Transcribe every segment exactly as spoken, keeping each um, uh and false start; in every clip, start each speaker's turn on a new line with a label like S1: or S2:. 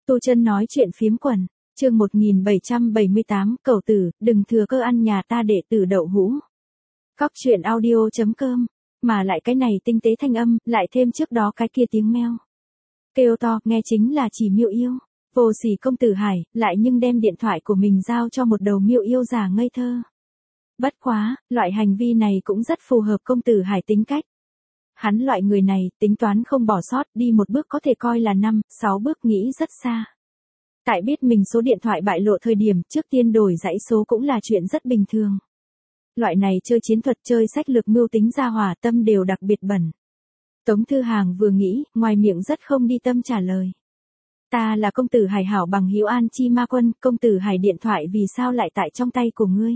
S1: Tu Chân nói chuyện phiếm quần, chương một nghìn bảy trăm bảy mươi tám, cẩu tử, đừng thừa cơ ăn nhà ta đệ tử đậu hũ. Cóc truyện audio.com, mà lại cái này tinh tế thanh âm, lại thêm trước đó cái kia tiếng meo. Kêu to, nghe chính là chỉ miêu yêu. Vô sỉ công tử Hải, lại nhưng đem điện thoại của mình giao cho một đầu miêu yêu già ngây thơ. Bất quá, loại hành vi này cũng rất phù hợp công tử Hải tính cách. Hắn loại người này, tính toán không bỏ sót, đi một bước có thể coi là năm, sáu bước nghĩ rất xa. Tại biết mình số điện thoại bại lộ thời điểm, trước tiên đổi dãy số cũng là chuyện rất bình thường. Loại này chơi chiến thuật, chơi sách lược mưu tính ra hỏa, tâm đều đặc biệt bẩn. Tống Thư Hàng vừa nghĩ, ngoài miệng rất không đi tâm trả lời. Ta là công tử Hải hảo bằng hữu An Chi Ma Quân, công tử Hải điện thoại vì sao lại tại trong tay của ngươi?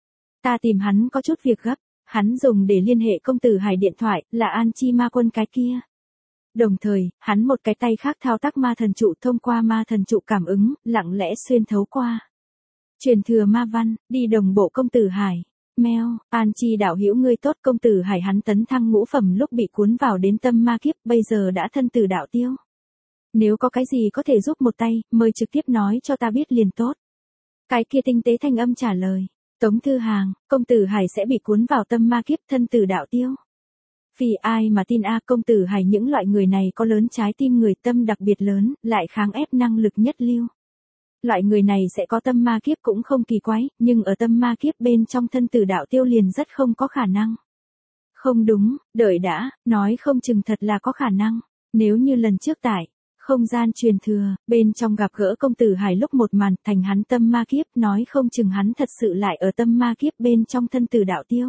S1: Ta tìm hắn có chút việc gấp, hắn dùng để liên hệ công tử Hải điện thoại, là An Chi Ma Quân cái kia. Đồng thời, hắn một cái tay khác thao tác ma thần trụ thông qua ma thần trụ cảm ứng, lặng lẽ xuyên thấu qua. Truyền thừa ma văn, đi đồng bộ công tử Hải. Meo, An Chi đạo hữu ngươi tốt, công tử Hải hắn tấn thăng ngũ phẩm lúc bị cuốn vào đến tâm ma kiếp, bây giờ đã thân tử đạo tiêu. Nếu có cái gì có thể giúp một tay, mời trực tiếp nói cho ta biết liền tốt. Cái kia tinh tế thanh âm trả lời. Tống Thư Hàng, công tử Hải sẽ bị cuốn vào tâm ma kiếp, thân tử đạo tiêu. Vì ai mà tin a, công tử Hải những loại người này có lớn trái tim người, tâm đặc biệt lớn, lại kháng ép năng lực nhất lưu. Loại người này sẽ có tâm ma kiếp cũng không kỳ quái, nhưng ở tâm ma kiếp bên trong thân tử đạo tiêu liền rất không có khả năng. Không đúng, đợi đã, nói không chừng thật là có khả năng. Nếu như lần trước tại không gian truyền thừa, bên trong gặp gỡ công tử Hải lúc một màn, thành hắn tâm ma kiếp, nói không chừng hắn thật sự lại ở tâm ma kiếp bên trong thân tử đạo tiêu.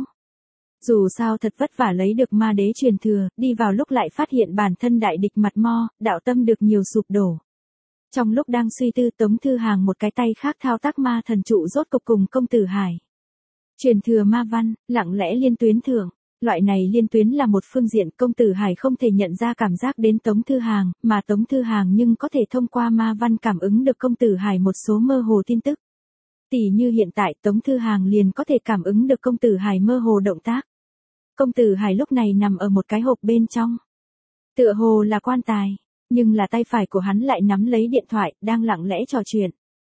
S1: Dù sao thật vất vả lấy được ma đế truyền thừa, đi vào lúc lại phát hiện bản thân đại địch mặt mo, đạo tâm được nhiều sụp đổ. Trong lúc đang suy tư, Tống Thư Hàng một cái tay khác thao tác ma thần trụ rốt cục cùng công tử Hải. Truyền thừa ma văn, lặng lẽ liên tuyến thượng. Loại này liên tuyến là một phương diện, công tử Hải không thể nhận ra cảm giác đến Tống Thư Hàng, mà Tống Thư Hàng nhưng có thể thông qua ma văn cảm ứng được công tử Hải một số mơ hồ tin tức. Tỷ như hiện tại Tống Thư Hàng liền có thể cảm ứng được công tử Hải mơ hồ động tác. Công tử Hải lúc này nằm ở một cái hộp bên trong. Tựa hồ là quan tài, nhưng là tay phải của hắn lại nắm lấy điện thoại, đang lặng lẽ trò chuyện.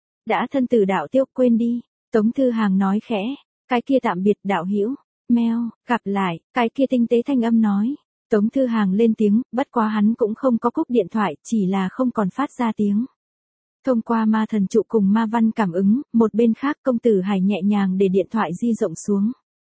S1: Đã thân tử đạo tiêu, quên đi, Tống Thư Hàng nói khẽ, cái kia tạm biệt đạo hữu. Meo, gặp lại, cái kia tinh tế thanh âm nói. Tống Thư Hàng lên tiếng, bất quá hắn cũng không có cúp điện thoại, chỉ là không còn phát ra tiếng. Thông qua ma thần trụ cùng ma văn cảm ứng, một bên khác công tử Hải nhẹ nhàng để điện thoại di rộng xuống.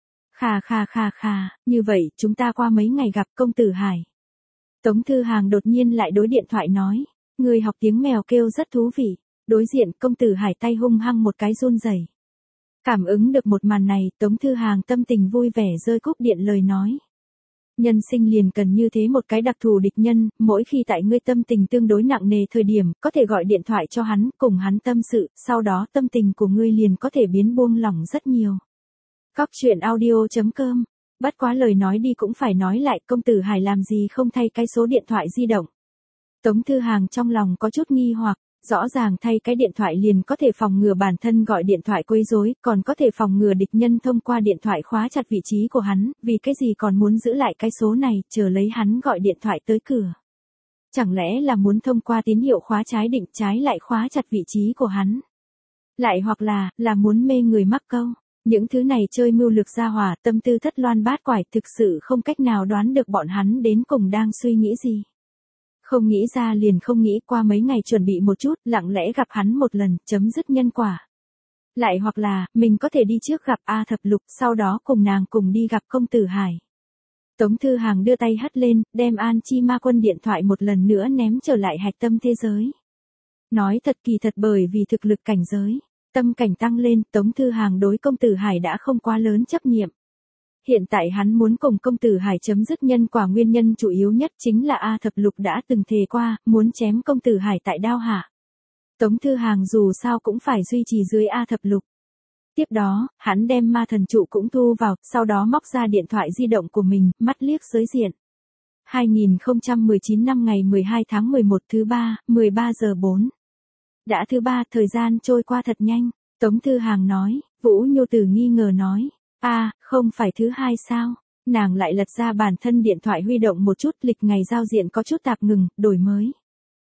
S1: Khà khà khà khà, như vậy chúng ta qua mấy ngày gặp công tử Hải. Tống Thư Hàng đột nhiên lại đối điện thoại nói, người học tiếng mèo kêu rất thú vị. Đối diện công tử Hải tay hung hăng một cái run rẩy. Cảm ứng được một màn này, Tống Thư Hàng tâm tình vui vẻ rơi cúp điện lời nói. Nhân sinh liền cần như thế một cái đặc thù địch nhân, mỗi khi tại ngươi tâm tình tương đối nặng nề thời điểm, có thể gọi điện thoại cho hắn, cùng hắn tâm sự, sau đó tâm tình của ngươi liền có thể biến buông lỏng rất nhiều. Cóc truyện audio.com, bất quá lời nói đi cũng phải nói lại, công tử Hải làm gì không thay cái số điện thoại di động. Tống Thư Hàng trong lòng có chút nghi hoặc. Rõ ràng thay cái điện thoại liền có thể phòng ngừa bản thân gọi điện thoại quấy rối, còn có thể phòng ngừa địch nhân thông qua điện thoại khóa chặt vị trí của hắn, vì cái gì còn muốn giữ lại cái số này, chờ lấy hắn gọi điện thoại tới cửa. Chẳng lẽ là muốn thông qua tín hiệu khóa trái định trái lại khóa chặt vị trí của hắn? Lại hoặc là, là muốn mê người mắc câu? Những thứ này chơi mưu lược ra hỏa, tâm tư thất loan bát quải, thực sự không cách nào đoán được bọn hắn đến cùng đang suy nghĩ gì. Không nghĩ ra liền không nghĩ, qua mấy ngày chuẩn bị một chút, lặng lẽ gặp hắn một lần, chấm dứt nhân quả. Lại hoặc là, mình có thể đi trước gặp A Thập Lục, sau đó cùng nàng cùng đi gặp công tử Hải. Tống Thư Hàng đưa tay hất lên, đem An Chi Ma Quân điện thoại một lần nữa ném trở lại hạch tâm thế giới. Nói thật kỳ thật bởi vì thực lực cảnh giới, tâm cảnh tăng lên, Tống Thư Hàng đối công tử Hải đã không quá lớn chấp nhiệm. Hiện tại hắn muốn cùng công tử Hải chấm dứt nhân quả, nguyên nhân chủ yếu nhất chính là A Thập Lục đã từng thề qua, muốn chém công tử Hải tại đao hạ. Tống Thư Hàng dù sao cũng phải duy trì dưới A Thập Lục. Tiếp đó, hắn đem ma thần trụ cũng thu vào, sau đó móc ra điện thoại di động của mình, mắt liếc giới diện. hai nghìn không trăm mười chín năm ngày mười hai tháng mười một thứ ba, mười ba giờ bốn. Đã thứ ba, thời gian trôi qua thật nhanh. Tống Thư Hàng nói, Vũ Nhu Tử nghi ngờ nói. a à, không phải thứ hai sao? Nàng lại lật ra bản thân điện thoại huy động một chút, lịch ngày giao diện có chút tạp ngừng, đổi mới.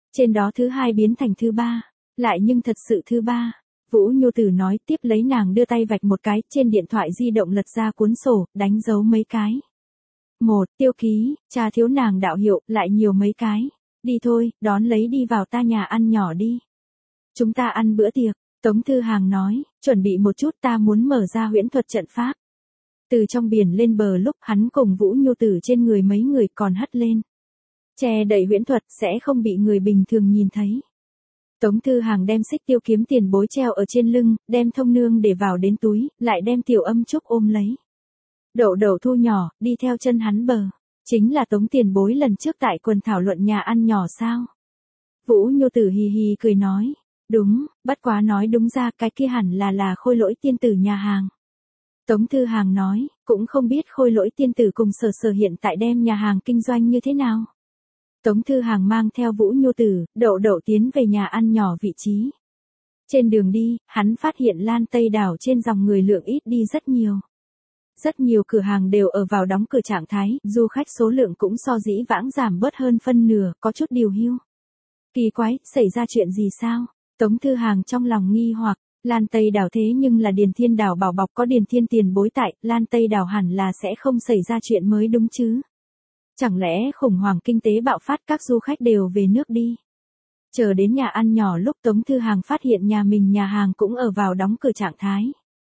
S1: Trên đó thứ hai biến thành thứ ba, lại nhưng thật sự thứ ba. Vũ Nhu Tử nói tiếp lấy nàng đưa tay vạch một cái, trên điện thoại di động lật ra cuốn sổ, đánh dấu mấy cái. Một, tiêu ký, cha thiếu nàng đạo hiệu, lại nhiều mấy cái. Đi thôi, đón lấy đi vào ta nhà ăn nhỏ đi. Chúng ta ăn bữa tiệc, Tống Thư Hàng nói, chuẩn bị một chút ta muốn mở ra huyễn thuật trận pháp. Từ trong biển lên bờ lúc hắn cùng Vũ Nhu Tử trên người mấy người còn hất lên. Che đậy huyễn thuật sẽ không bị người bình thường nhìn thấy. Tống Thư Hàng đem xích tiêu kiếm tiền bối treo ở trên lưng, đem thông nương để vào đến túi, lại đem tiểu âm trúc ôm lấy. Đậu đậu thu nhỏ, đi theo chân hắn bờ. Chính là Tống tiền bối lần trước tại quần thảo luận nhà ăn nhỏ sao? Vũ Nhu Tử hì hì cười nói. Đúng, bất quá nói đúng ra cái kia hẳn là là Khôi Lỗi tiên tử nhà hàng. Tống Thư Hàng nói, cũng không biết Khôi Lỗi tiên tử cùng Sở Sở hiện tại đem nhà hàng kinh doanh như thế nào. Tống Thư Hàng mang theo Vũ Nhu Tử, đậu đậu tiến về nhà ăn nhỏ vị trí. Trên đường đi, hắn phát hiện Lan Tây đảo trên dòng người lượng ít đi rất nhiều. Rất nhiều cửa hàng đều ở vào đóng cửa trạng thái, du khách số lượng cũng so dĩ vãng giảm bớt hơn phân nửa, có chút điều hưu. Kỳ quái, xảy ra chuyện gì sao? Tống Thư Hàng trong lòng nghi hoặc, Lan Tây đảo thế nhưng là Điền Thiên đảo bảo bọc có Điền Thiên tiền bối tại, Lan Tây đảo hẳn là sẽ không xảy ra chuyện mới đúng chứ. Chẳng lẽ khủng hoảng kinh tế bạo phát các du khách đều về nước đi. Chờ đến nhà ăn nhỏ lúc Tống Thư Hàng phát hiện nhà mình nhà hàng cũng ở vào đóng cửa trạng thái.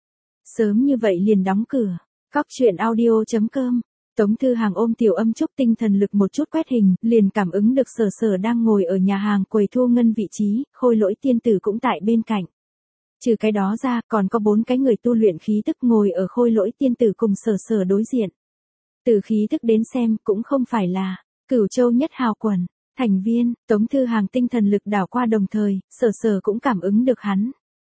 S1: Sớm như vậy liền đóng cửa. Cóc truyện audio chấm com. Tống Thư Hàng ôm tiểu âm trúc tinh thần lực một chút quét hình, liền cảm ứng được Sở Sở đang ngồi ở nhà hàng quầy thu ngân vị trí, Khôi Lỗi tiên tử cũng tại bên cạnh. Trừ cái đó ra, còn có bốn cái người tu luyện khí tức ngồi ở Khôi Lỗi tiên tử cùng Sở Sở đối diện. Từ khí tức đến xem, cũng không phải là Cửu Châu Nhất Hào quần, thành viên. Tống Thư Hàng tinh thần lực đảo qua đồng thời, Sở Sở cũng cảm ứng được hắn.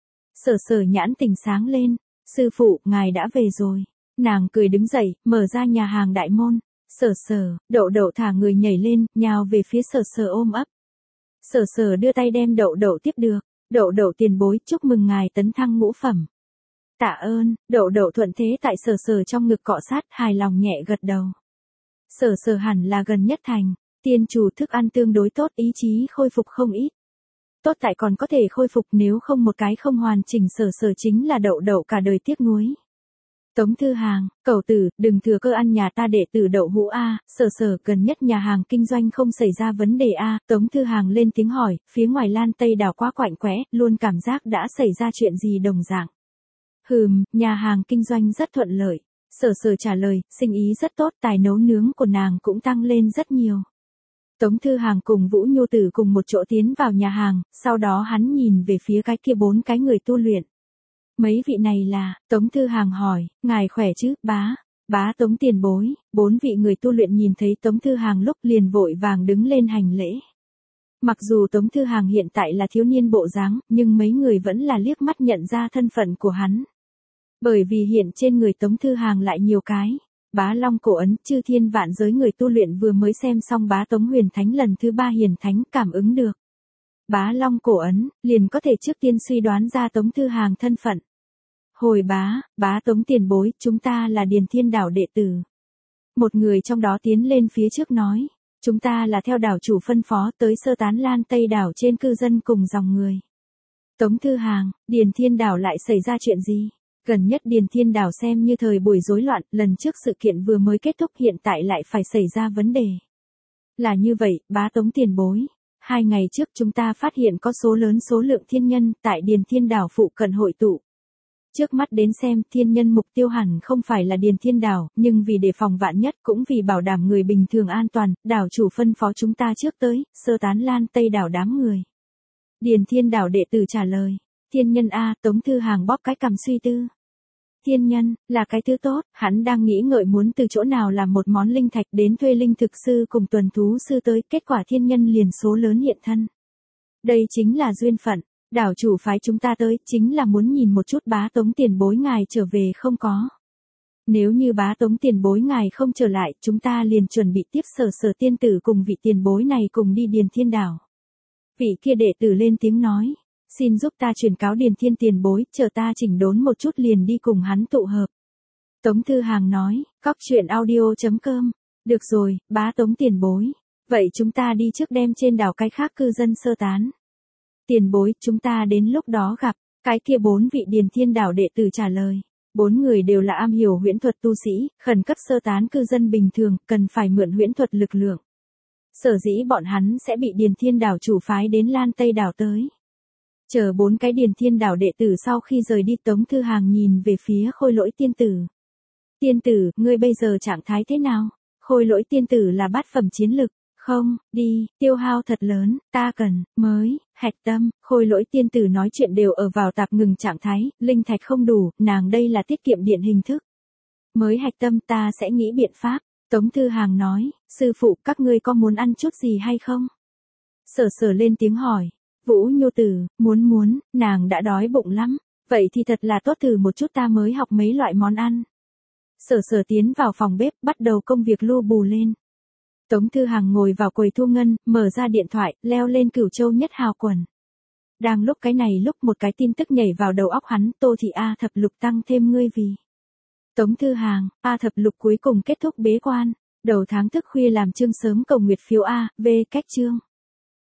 S1: Sở Sở nhãn tình sáng lên, sư phụ, ngài đã về rồi. Nàng cười đứng dậy, mở ra nhà hàng đại môn. Sở Sở, đậu đậu thả người nhảy lên, nhào về phía Sở Sở ôm ấp. Sở Sở đưa tay đem đậu đậu tiếp được. Đậu đậu tiền bối, chúc mừng ngài tấn thăng ngũ phẩm. Tạ ơn, đậu đậu thuận thế tại Sở Sở trong ngực cọ sát, hài lòng nhẹ gật đầu. Sở Sở hẳn là gần nhất thành, tiên chủ thức ăn tương đối tốt, ý chí khôi phục không ít. Tốt tại còn có thể khôi phục, nếu không một cái không hoàn chỉnh Sở Sở chính là đậu đậu cả đời tiếc nuối. Tống Thư Hàng, cẩu tử, đừng thừa cơ ăn nhà ta đệ tử đậu hũ a, Sở Sở gần nhất nhà hàng kinh doanh không xảy ra vấn đề a. Tống Thư Hàng lên tiếng hỏi, phía ngoài Lan Tây đảo quá quạnh quẽ, luôn cảm giác đã xảy ra chuyện gì đồng dạng. Hừm, nhà hàng kinh doanh rất thuận lợi. Sở Sở trả lời, sinh ý rất tốt, tài nấu nướng của nàng cũng tăng lên rất nhiều. Tống Thư Hàng cùng Vũ Nhu Tử cùng một chỗ tiến vào nhà hàng, sau đó hắn nhìn về phía cái kia bốn cái người tu luyện. Mấy vị này là, Tống Thư Hàng hỏi, ngài khỏe chứ, bá, bá Tống tiền bối. Bốn vị người tu luyện nhìn thấy Tống Thư Hàng lúc liền vội vàng đứng lên hành lễ. Mặc dù Tống Thư Hàng hiện tại là thiếu niên bộ dáng, nhưng mấy người vẫn là liếc mắt nhận ra thân phận của hắn. Bởi vì hiện trên người Tống Thư Hàng lại nhiều cái. Bá Long cổ ấn, chư thiên vạn giới người tu luyện vừa mới xem xong bá Tống Huyền Thánh lần thứ ba hiển thánh cảm ứng được. Bá Long cổ ấn, liền có thể trước tiên suy đoán ra Tống Thư Hàng thân phận. Hồi bá, bá Tống tiền bối, chúng ta là Điền Thiên đảo đệ tử. Một người trong đó tiến lên phía trước nói, chúng ta là theo đảo chủ phân phó tới sơ tán Lan Tây đảo trên cư dân cùng dòng người. Tống Thư Hàng, Điền Thiên đảo lại xảy ra chuyện gì? Gần nhất Điền Thiên đảo xem như thời buổi rối loạn, lần trước sự kiện vừa mới kết thúc hiện tại lại phải xảy ra vấn đề. Là như vậy, bá Tống tiền bối. Hai ngày trước chúng ta phát hiện có số lớn số lượng thiên nhân tại Điền Thiên đảo phụ cận hội tụ. Trước mắt đến xem, thiên nhân mục tiêu hẳn không phải là Điền Thiên đảo, nhưng vì đề phòng vạn nhất cũng vì bảo đảm người bình thường an toàn, đảo chủ phân phó chúng ta trước tới, sơ tán Lan Tây đảo đám người. Điền Thiên đảo đệ tử trả lời, thiên nhân a. Tống Thư Hàng bóp cái cằm suy tư. Thiên nhân, là cái thứ tốt, hắn đang nghĩ ngợi muốn từ chỗ nào làm một món linh thạch đến thuê linh thực sư cùng tuần thú sư tới, kết quả thiên nhân liền số lớn hiện thân. Đây chính là duyên phận, đảo chủ phái chúng ta tới, chính là muốn nhìn một chút bá Tống tiền bối ngài trở về không có. Nếu như bá Tống tiền bối ngài không trở lại, chúng ta liền chuẩn bị tiếp Sở Sở tiên tử cùng vị tiền bối này cùng đi Điền Thiên đảo. Vị kia đệ tử lên tiếng nói. Xin giúp ta truyền cáo Điền Thiên tiền bối, chờ ta chỉnh đốn một chút liền đi cùng hắn tụ hợp. Tống Thư Hàng nói, cóc truyện audio chấm com. Được rồi, bá Tống tiền bối. Vậy chúng ta đi trước đem trên đảo cái khác cư dân sơ tán. Tiền bối, chúng ta đến lúc đó gặp, cái kia bốn vị Điền Thiên đảo đệ tử trả lời. Bốn người đều là am hiểu huyễn thuật tu sĩ, khẩn cấp sơ tán cư dân bình thường, cần phải mượn huyễn thuật lực lượng. Sở dĩ bọn hắn sẽ bị Điền Thiên đảo chủ phái đến Lan Tây đảo tới. Chờ bốn cái Điền Thiên đảo đệ tử sau khi rời đi, Tống Thư Hàng nhìn về phía Khôi Lỗi tiên tử. Tiên tử, ngươi bây giờ trạng thái thế nào? Khôi Lỗi tiên tử là bát phẩm chiến lực. Không, đi, tiêu hao thật lớn, ta cần, mới, hạch tâm. Khôi Lỗi tiên tử nói chuyện đều ở vào tạp ngừng trạng thái, linh thạch không đủ, nàng đây là tiết kiệm điện hình thức. Mới hạch tâm, ta sẽ nghĩ biện pháp. Tống Thư Hàng nói, sư phụ, các ngươi có muốn ăn chút gì hay không? Sở Sở lên tiếng hỏi. Vũ Nhu Tử, muốn muốn, nàng đã đói bụng lắm. Vậy thì thật là tốt, thử một chút, ta mới học mấy loại món ăn. Sở Sở tiến vào phòng bếp, bắt đầu công việc lu bù lên. Tống Thư Hàng ngồi vào quầy thu ngân, mở ra điện thoại, leo lên Cửu Châu Nhất Hào quần. Đang lúc cái này lúc một cái tin tức nhảy vào đầu óc hắn, Tô Thị A thập lục tăng thêm ngươi vì. Tống Thư Hàng, A thập lục cuối cùng kết thúc bế quan. Đầu tháng thức khuya làm chương sớm cầu nguyệt phiếu A, V cách chương.